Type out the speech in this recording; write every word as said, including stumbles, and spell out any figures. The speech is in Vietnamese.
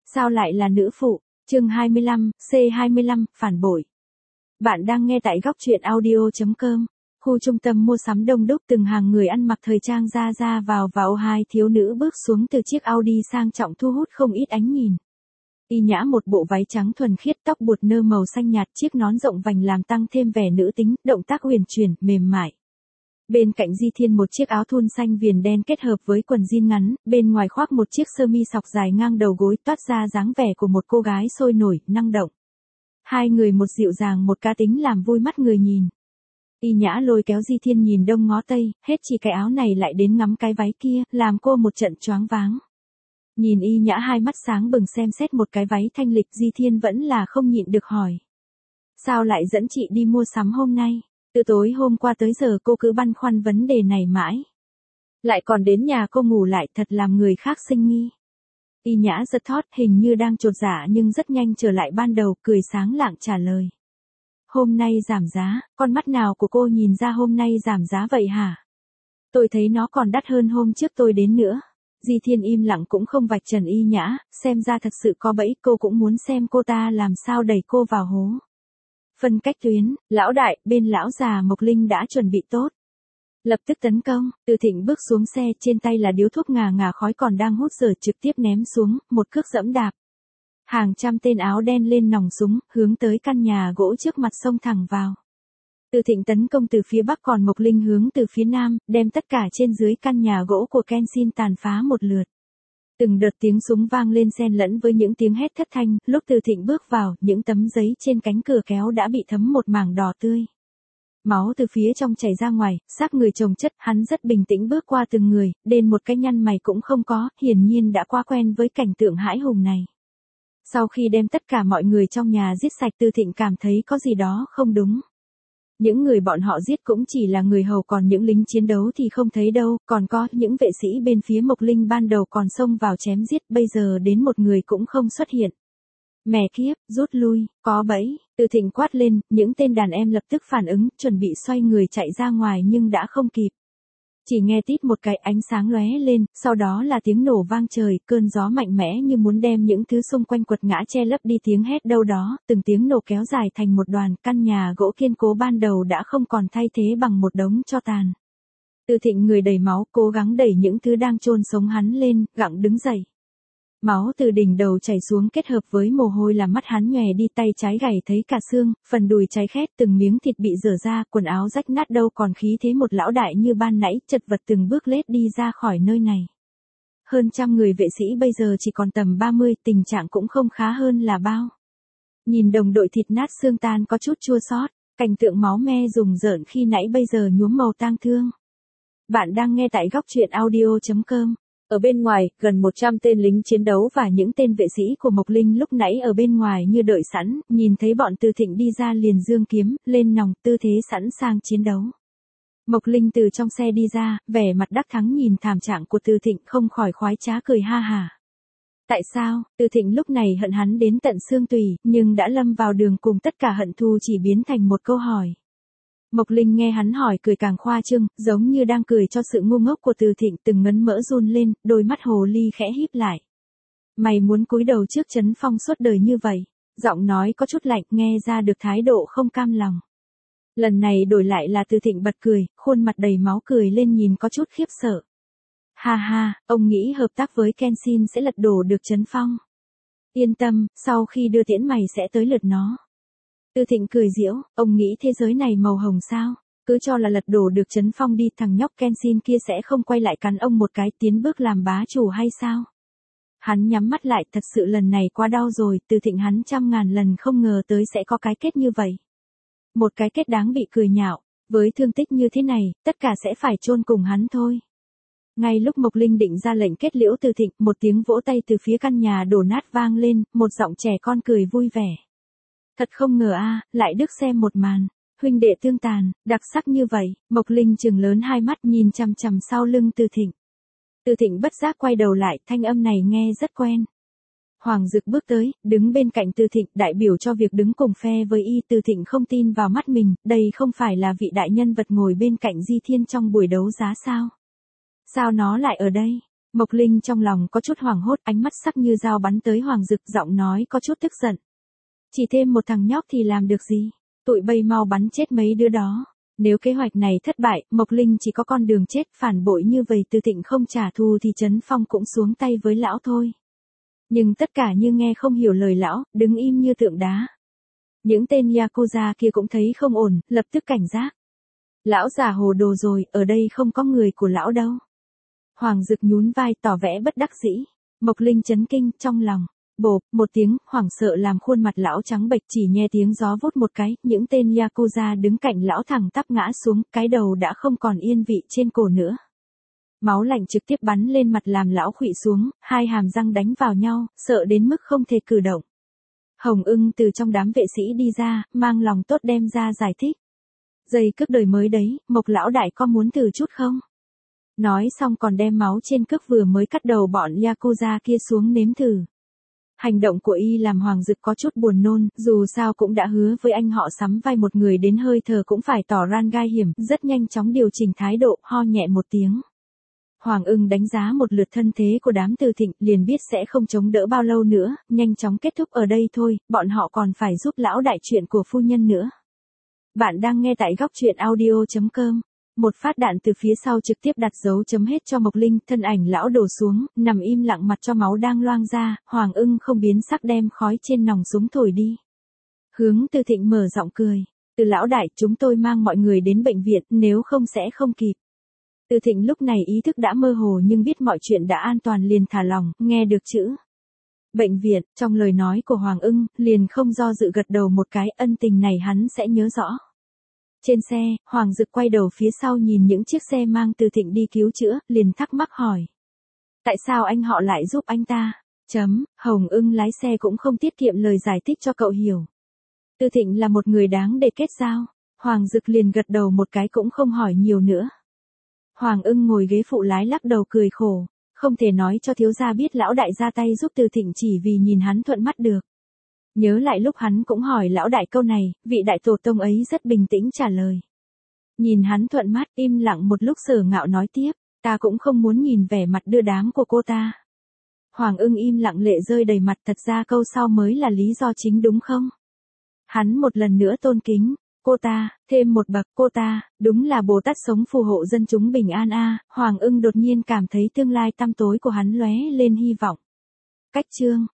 Sao lại là nữ phụ? Chương hai mươi lăm, C hai mươi lăm, phản bội. Bạn đang nghe tại góc truyện audio chấm com. Khu trung tâm mua sắm đông đúc, từng hàng người ăn mặc thời trang ra ra vào vào, hai thiếu nữ bước xuống từ chiếc Audi sang trọng thu hút không ít ánh nhìn. Y Nhã một bộ váy trắng thuần khiết, tóc buộc nơ màu xanh nhạt, chiếc nón rộng vành làm tăng thêm vẻ nữ tính, động tác huyền chuyển, mềm mại. Bên cạnh Di Thiên một chiếc áo thun xanh viền đen kết hợp với quần jean ngắn, bên ngoài khoác một chiếc sơ mi sọc dài ngang đầu gối, toát ra dáng vẻ của một cô gái sôi nổi, năng động. Hai người một dịu dàng một cá tính làm vui mắt người nhìn. Y Nhã lôi kéo Di Thiên nhìn đông ngó tây, hết chỉ cái áo này lại đến ngắm cái váy kia, làm cô một trận choáng váng. Nhìn Y Nhã hai mắt sáng bừng xem xét một cái váy thanh lịch, Di Thiên vẫn là không nhịn được hỏi. Sao lại dẫn chị đi mua sắm hôm nay? Từ tối hôm qua tới giờ cô cứ băn khoăn vấn đề này mãi. Lại còn đến nhà cô ngủ lại, thật làm người khác sinh nghi. Y Nhã giật thót, hình như đang chột dạ nhưng rất nhanh trở lại ban đầu, cười sáng lạng trả lời. Hôm nay giảm giá, con mắt nào của cô nhìn ra hôm nay giảm giá vậy hả? Tôi thấy nó còn đắt hơn hôm trước tôi đến nữa. Di Thiên im lặng cũng không vạch trần Y Nhã, xem ra thật sự có bẫy, cô cũng muốn xem cô ta làm sao đẩy cô vào hố. Phân cách tuyến, lão đại, bên lão già Mộc Linh đã chuẩn bị tốt. Lập tức tấn công, Từ Thịnh bước xuống xe, trên tay là điếu thuốc ngà ngà khói còn đang hút dở, trực tiếp ném xuống, một cước dẫm đạp. Hàng trăm tên áo đen lên nòng súng, hướng tới căn nhà gỗ trước mặt xông thẳng vào. Từ Thịnh tấn công từ phía bắc, còn Mộc Linh hướng từ phía nam, đem tất cả trên dưới căn nhà gỗ của Kenshin tàn phá một lượt. Từng đợt tiếng súng vang lên xen lẫn với những tiếng hét thất thanh, lúc Từ Thịnh bước vào, những tấm giấy trên cánh cửa kéo đã bị thấm một mảng đỏ tươi. Máu từ phía trong chảy ra ngoài, xác người chồng chất, hắn rất bình tĩnh bước qua từng người, đến một cái nhăn mày cũng không có, hiển nhiên đã quá quen với cảnh tượng hãi hùng này. Sau khi đem tất cả mọi người trong nhà giết sạch, Từ Thịnh cảm thấy có gì đó không đúng. Những người bọn họ giết cũng chỉ là người hầu, còn những lính chiến đấu thì không thấy đâu, còn có những vệ sĩ bên phía Mộc Linh ban đầu còn xông vào chém giết, bây giờ đến một người cũng không xuất hiện. Mẹ kiếp, rút lui, có bẫy, Từ Thịnh quát lên, những tên đàn em lập tức phản ứng, chuẩn bị xoay người chạy ra ngoài nhưng đã không kịp. Chỉ nghe tít một cái, ánh sáng lóe lên, sau đó là tiếng nổ vang trời, cơn gió mạnh mẽ như muốn đem những thứ xung quanh quật ngã che lấp đi tiếng hét đâu đó, từng tiếng nổ kéo dài thành một đoàn, căn nhà gỗ kiên cố ban đầu đã không còn, thay thế bằng một đống tro tàn. Từ Thịnh người đầy máu, cố gắng đẩy những thứ đang chôn sống hắn lên, gặng đứng dậy. Máu từ đỉnh đầu chảy xuống kết hợp với mồ hôi làm mắt hắn nhòe đi, tay trái gầy thấy cả xương, phần đùi cháy khét, từng miếng thịt bị rửa ra, quần áo rách nát, đâu còn khí thế một lão đại như ban nãy, chật vật từng bước lết đi ra khỏi nơi này. Hơn trăm người vệ sĩ bây giờ chỉ còn tầm ba mươi, tình trạng cũng không khá hơn là bao. Nhìn đồng đội thịt nát xương tan có chút chua xót, cảnh tượng máu me rùng rợn khi nãy bây giờ nhuốm màu tang thương. Bạn đang nghe tại góc truyện audio chấm com. Ở bên ngoài, gần một trăm tên lính chiến đấu và những tên vệ sĩ của Mộc Linh lúc nãy ở bên ngoài như đợi sẵn, nhìn thấy bọn Từ Thịnh đi ra liền giương kiếm, lên nòng, tư thế sẵn sàng chiến đấu. Mộc Linh từ trong xe đi ra, vẻ mặt đắc thắng nhìn thảm trạng của Từ Thịnh không khỏi khoái trá cười ha hả. Tại sao? Từ Thịnh lúc này hận hắn đến tận xương tủy, nhưng đã lâm vào đường cùng, tất cả hận thù chỉ biến thành một câu hỏi. Mộc Linh nghe hắn hỏi cười càng khoa trương, giống như đang cười cho sự ngu ngốc của Từ Thịnh, từng ngấn mỡ run lên, đôi mắt hồ ly khẽ híp lại. Mày muốn cúi đầu trước Trấn Phong suốt đời như vậy? Giọng nói có chút lạnh, nghe ra được thái độ không cam lòng. Lần này đổi lại là Từ Thịnh bật cười, khuôn mặt đầy máu cười lên nhìn có chút khiếp sợ. Ha ha, ông nghĩ hợp tác với Kenshin sẽ lật đổ được Trấn Phong. Yên tâm, sau khi đưa tiễn mày sẽ tới lượt nó. Từ Thịnh cười giễu, ông nghĩ thế giới này màu hồng sao? Cứ cho là lật đổ được Trấn Phong đi, thằng nhóc Kenshin kia sẽ không quay lại cắn ông một cái, tiến bước làm bá chủ hay sao? Hắn nhắm mắt lại, thật sự lần này quá đau rồi, Từ Thịnh hắn trăm ngàn lần không ngờ tới sẽ có cái kết như vậy. Một cái kết đáng bị cười nhạo, với thương tích như thế này, tất cả sẽ phải chôn cùng hắn thôi. Ngay lúc Mộc Linh định ra lệnh kết liễu Từ Thịnh, một tiếng vỗ tay từ phía căn nhà đổ nát vang lên, một giọng trẻ con cười vui vẻ. Thật không ngờ a, lại được xem một màn huynh đệ tương tàn, đặc sắc như vậy. Mộc Linh trừng lớn hai mắt nhìn chằm chằm sau lưng Từ Thịnh. Từ Thịnh bất giác quay đầu lại, thanh âm này nghe rất quen. Hoàng Dực bước tới, đứng bên cạnh Từ Thịnh, đại biểu cho việc đứng cùng phe với y. Từ Thịnh không tin vào mắt mình, đây không phải là vị đại nhân vật ngồi bên cạnh Di Thiên trong buổi đấu giá sao? Sao nó lại ở đây? Mộc Linh trong lòng có chút hoảng hốt, ánh mắt sắc như dao bắn tới Hoàng Dực, giọng nói có chút tức giận. Chỉ thêm một thằng nhóc thì làm được gì? Tụi bay mau bắn chết mấy đứa đó. Nếu kế hoạch này thất bại, Mộc Linh chỉ có con đường chết, phản bội như vậy Từ Thịnh không trả thù thì Trấn Phong cũng xuống tay với lão thôi. Nhưng tất cả như nghe không hiểu lời lão, đứng im như tượng đá. Những tên Yakuza kia cũng thấy không ổn, lập tức cảnh giác. Lão già hồ đồ rồi, ở đây không có người của lão đâu. Hoàng Dực nhún vai tỏ vẻ bất đắc dĩ. Mộc Linh chấn kinh trong lòng. Bộp, một tiếng, hoảng sợ làm khuôn mặt lão trắng bệch, chỉ nghe tiếng gió vút một cái, những tên Yakuza đứng cạnh lão thẳng tắp ngã xuống, cái đầu đã không còn yên vị trên cổ nữa. Máu lạnh trực tiếp bắn lên mặt làm lão khuỵu xuống, hai hàm răng đánh vào nhau, sợ đến mức không thể cử động. Hồng Ưng từ trong đám vệ sĩ đi ra, mang lòng tốt đem ra giải thích. Giây cướp đời mới đấy, Mộc lão đại có muốn thử chút không? Nói xong còn đem máu trên cước vừa mới cắt đầu bọn Yakuza kia xuống nếm thử. Hành động của y làm Hoàng Dực có chút buồn nôn, dù sao cũng đã hứa với anh họ sắm vai một người đến hơi thở cũng phải tỏ ran gai hiểm, rất nhanh chóng điều chỉnh thái độ, ho nhẹ một tiếng. Hoàng Ưng đánh giá một lượt thân thế của đám Từ Thịnh, liền biết sẽ không chống đỡ bao lâu nữa, nhanh chóng kết thúc ở đây thôi, bọn họ còn phải giúp lão đại chuyện của phu nhân nữa. Bạn đang nghe tại góc truyện audio chấm com. Một phát đạn từ phía sau trực tiếp đặt dấu chấm hết cho Mộc Linh, thân ảnh lão đổ xuống, nằm im lặng mặt cho máu đang loang ra, Hoàng Ưng không biến sắc đem khói trên nòng súng thổi đi. Hướng Từ Thịnh mở giọng cười. Từ lão đại, chúng tôi mang mọi người đến bệnh viện, nếu không sẽ không kịp. Từ Thịnh lúc này ý thức đã mơ hồ nhưng biết mọi chuyện đã an toàn liền thả lòng, nghe được chữ bệnh viện, trong lời nói của Hoàng Ưng, liền không do dự gật đầu một cái, ân tình này hắn sẽ nhớ rõ. Trên xe, Hoàng Dực quay đầu phía sau nhìn những chiếc xe mang Từ Thịnh đi cứu chữa, liền thắc mắc hỏi. Tại sao anh họ lại giúp anh ta? Chấm, Hồng Ưng lái xe cũng không tiết kiệm lời giải thích cho cậu hiểu. Từ Thịnh là một người đáng để kết giao. Hoàng Dực liền gật đầu một cái cũng không hỏi nhiều nữa. Hoàng Ưng ngồi ghế phụ lái lắc đầu cười khổ. Không thể nói cho thiếu gia biết lão đại ra tay giúp Từ Thịnh chỉ vì nhìn hắn thuận mắt được. Nhớ lại lúc hắn cũng hỏi lão đại câu này, vị đại tổ tông ấy rất bình tĩnh trả lời. Nhìn hắn thuận mắt, im lặng một lúc Sở Ngạo nói tiếp, ta cũng không muốn nhìn vẻ mặt đưa đám của cô ta. Hoàng Ưng im lặng lệ rơi đầy mặt, thật ra câu sau mới là lý do chính đúng không? Hắn một lần nữa tôn kính, cô ta, thêm một bậc, cô ta, đúng là Bồ Tát sống phù hộ dân chúng bình an a. Hoàng Ưng đột nhiên cảm thấy tương lai tăm tối của hắn lóe lên hy vọng. Cách chương